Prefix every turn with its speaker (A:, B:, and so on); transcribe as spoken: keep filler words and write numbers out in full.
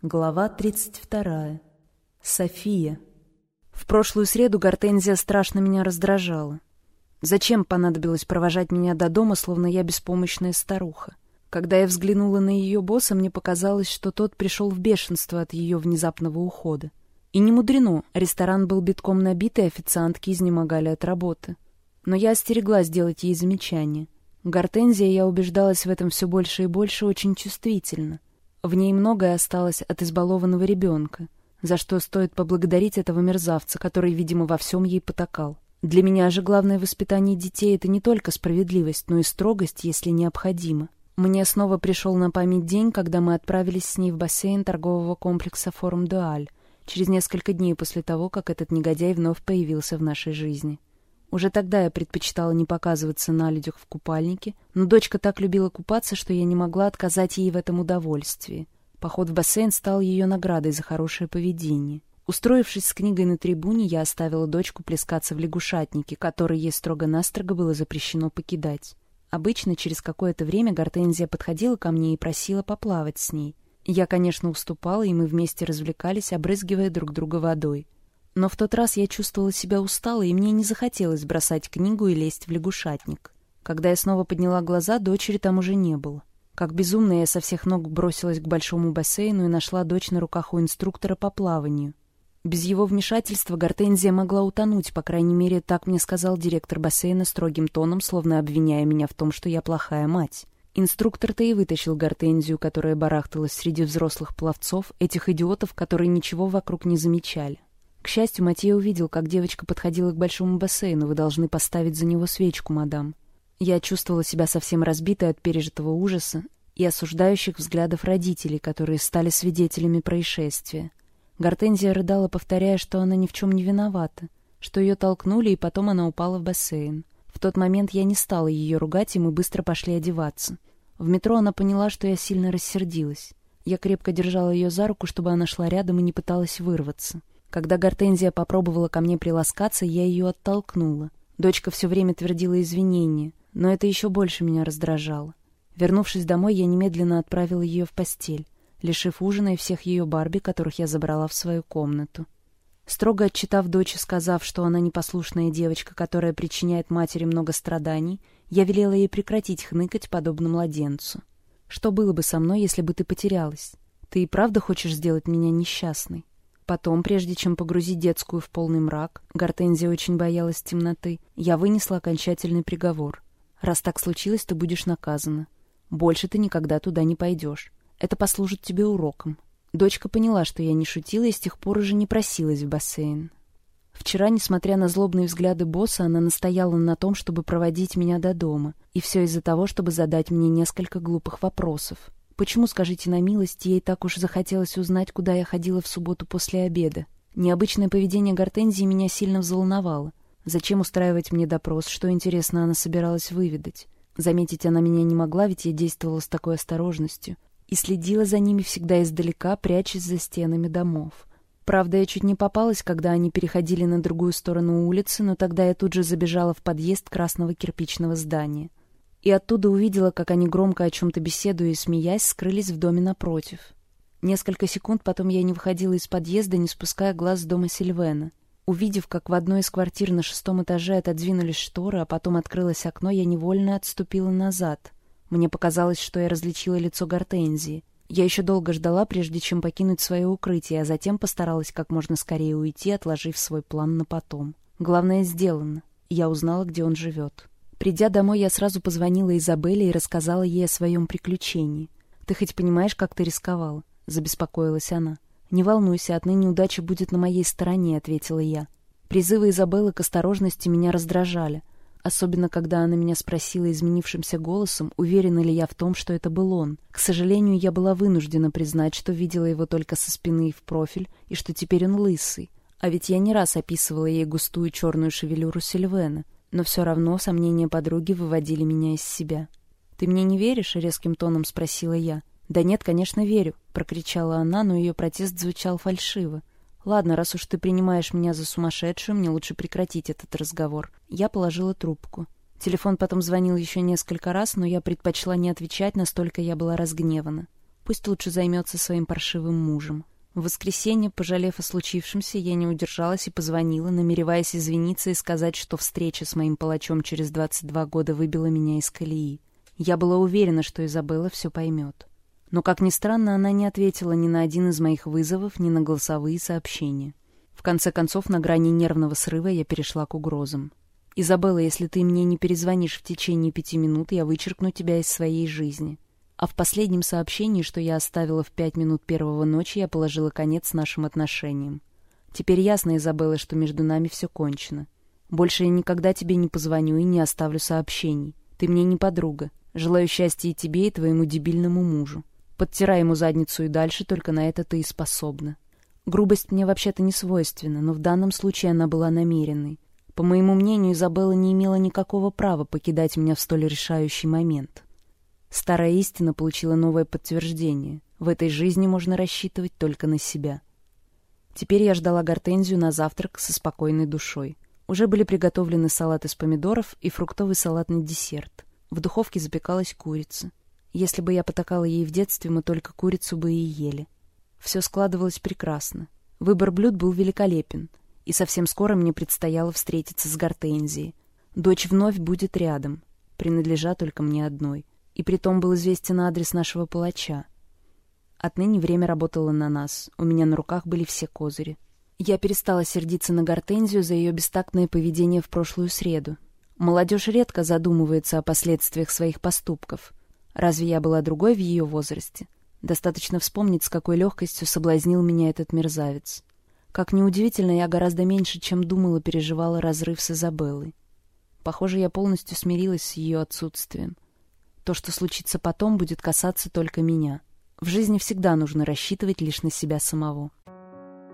A: Глава тридцать вторая. София. В прошлую среду Гортензия страшно меня раздражала. Зачем понадобилось провожать меня до дома, словно я беспомощная старуха? Когда я взглянула на ее босса, мне показалось, что тот пришел в бешенство от ее внезапного ухода. И не мудрено, ресторан был битком набит, и официантки изнемогали от работы. Но я остереглась делать ей замечания. Гортензия, я убеждалась в этом все больше и больше, очень чувствительна. В ней многое осталось от избалованного ребенка, за что стоит поблагодарить этого мерзавца, который, видимо, во всем ей потакал. Для меня же главное воспитание детей — это не только справедливость, но и строгость, если необходимо. Мне снова пришел на память день, когда мы отправились с ней в бассейн торгового комплекса «Форум Дуаль», через несколько дней после того, как этот негодяй вновь появился в нашей жизни. Уже тогда я предпочитала не показываться на людях в купальнике, но дочка так любила купаться, что я не могла отказать ей в этом удовольствии. Поход в бассейн стал ее наградой за хорошее поведение. Устроившись с книгой на трибуне, я оставила дочку плескаться в лягушатнике, который ей строго-настрого было запрещено покидать. Обычно через какое-то время Гортензия подходила ко мне и просила поплавать с ней. Я, конечно, уступала, и мы вместе развлекались, обрызгивая друг друга водой. Но в тот раз я чувствовала себя усталой, и мне не захотелось бросать книгу и лезть в лягушатник. Когда я снова подняла глаза, дочери там уже не было. Как безумная, я со всех ног бросилась к большому бассейну и нашла дочь на руках у инструктора по плаванию. Без его вмешательства Гортензия могла утонуть, по крайней мере, так мне сказал директор бассейна строгим тоном, словно обвиняя меня в том, что я плохая мать. Инструктор-то и вытащил Гортензию, которая барахталась среди взрослых пловцов, этих идиотов, которые ничего вокруг не замечали. К счастью, Матье увидел, как девочка подходила к большому бассейну. «Вы должны поставить за него свечку, мадам». Я чувствовала себя совсем разбитой от пережитого ужаса и осуждающих взглядов родителей, которые стали свидетелями происшествия. Гортензия рыдала, повторяя, что она ни в чем не виновата, что ее толкнули, и потом она упала в бассейн. В тот момент я не стала ее ругать, и мы быстро пошли одеваться. В метро она поняла, что я сильно рассердилась. Я крепко держала ее за руку, чтобы она шла рядом и не пыталась вырваться. Когда Гортензия попробовала ко мне приласкаться, я ее оттолкнула. Дочка все время твердила извинения, но это еще больше меня раздражало. Вернувшись домой, я немедленно отправила ее в постель, лишив ужина и всех ее Барби, которых я забрала в свою комнату. Строго отчитав дочь и сказав, что она непослушная девочка, которая причиняет матери много страданий, я велела ей прекратить хныкать, подобно младенцу. «Что было бы со мной, если бы ты потерялась? Ты и правда хочешь сделать меня несчастной?» Потом, прежде чем погрузить детскую в полный мрак, Гортензия очень боялась темноты, я вынесла окончательный приговор. «Раз так случилось, ты будешь наказана. Больше ты никогда туда не пойдешь. Это послужит тебе уроком». Дочка поняла, что я не шутила, и с тех пор уже не просилась в бассейн. Вчера, несмотря на злобные взгляды босса, она настояла на том, чтобы проводить меня до дома, и все из-за того, чтобы задать мне несколько глупых вопросов. Почему, скажите на милость, ей так уж захотелось узнать, куда я ходила в субботу после обеда? Необычное поведение Гортензии меня сильно взволновало. Зачем устраивать мне допрос, что, интересно, она собиралась выведать? Заметить она меня не могла, ведь я действовала с такой осторожностью. И следила за ними всегда издалека, прячась за стенами домов. Правда, я чуть не попалась, когда они переходили на другую сторону улицы, но тогда я тут же забежала в подъезд красного кирпичного здания. И оттуда увидела, как они, громко о чем-то беседуя и смеясь, скрылись в доме напротив. Несколько секунд потом я не выходила из подъезда, не спуская глаз с дома Сильвена. Увидев, как в одной из квартир на шестом этаже отодвинулись шторы, а потом открылось окно, я невольно отступила назад. Мне показалось, что я различила лицо Гортензии. Я еще долго ждала, прежде чем покинуть свое укрытие, а затем постаралась как можно скорее уйти, отложив свой план на потом. Главное сделано. Я узнала, где он живет. Придя домой, я сразу позвонила Изабелле и рассказала ей о своем приключении. «Ты хоть понимаешь, как ты рисковала?» — забеспокоилась она. «Не волнуйся, отныне удача будет на моей стороне», — ответила я. Призывы Изабеллы к осторожности меня раздражали, особенно когда она меня спросила изменившимся голосом, уверена ли я в том, что это был он. К сожалению, я была вынуждена признать, что видела его только со спины и в профиль, и что теперь он лысый. А ведь я не раз описывала ей густую черную шевелюру Сильвена. Но все равно сомнения подруги выводили меня из себя. «Ты мне не веришь?» — резким тоном спросила я. «Да нет, конечно, верю», — прокричала она, но ее протест звучал фальшиво. «Ладно, раз уж ты принимаешь меня за сумасшедшую, мне лучше прекратить этот разговор». Я положила трубку. Телефон потом звонил еще несколько раз, но я предпочла не отвечать, настолько я была разгневана. Пусть лучше займется своим паршивым мужем. В воскресенье, пожалев о случившемся, я не удержалась и позвонила, намереваясь извиниться и сказать, что встреча с моим палачом через двадцать два года выбила меня из колеи. Я была уверена, что Изабелла все поймет. Но, как ни странно, она не ответила ни на один из моих вызовов, ни на голосовые сообщения. В конце концов, на грани нервного срыва я перешла к угрозам. «Изабелла, если ты мне не перезвонишь в течение пяти минут, я вычеркну тебя из своей жизни». А в последнем сообщении, что я оставила в пять минут первого ночи, я положила конец нашим отношениям. Теперь ясно, Изабелла, что между нами все кончено. Больше я никогда тебе не позвоню и не оставлю сообщений. Ты мне не подруга. Желаю счастья и тебе, и твоему дебильному мужу. Подтирай ему задницу и дальше, только на это ты и способна. Грубость мне вообще-то не свойственна, но в данном случае она была намеренной. По моему мнению, Изабелла не имела никакого права покидать меня в столь решающий момент. Старая истина получила новое подтверждение. В этой жизни можно рассчитывать только на себя. Теперь я ждала Гортензию на завтрак со спокойной душой. Уже были приготовлены салат из помидоров и фруктовый салатный десерт. В духовке запекалась курица. Если бы я потакала ей в детстве, мы только курицу бы и ели. Все складывалось прекрасно. Выбор блюд был великолепен. И совсем скоро мне предстояло встретиться с Гортензией. Дочь вновь будет рядом, принадлежа только мне одной. И притом был известен адрес нашего палача. Отныне время работало на нас. У меня на руках были все козыри. Я перестала сердиться на Гортензию за ее бестактное поведение в прошлую среду. Молодежь редко задумывается о последствиях своих поступков. Разве я была другой в ее возрасте? Достаточно вспомнить, с какой легкостью соблазнил меня этот мерзавец. Как неудивительно, я гораздо меньше, чем думала, переживала разрыв с Изабеллой. Похоже, я полностью смирилась с ее отсутствием. То, что случится потом, будет касаться только меня. В жизни всегда нужно рассчитывать лишь на себя самого.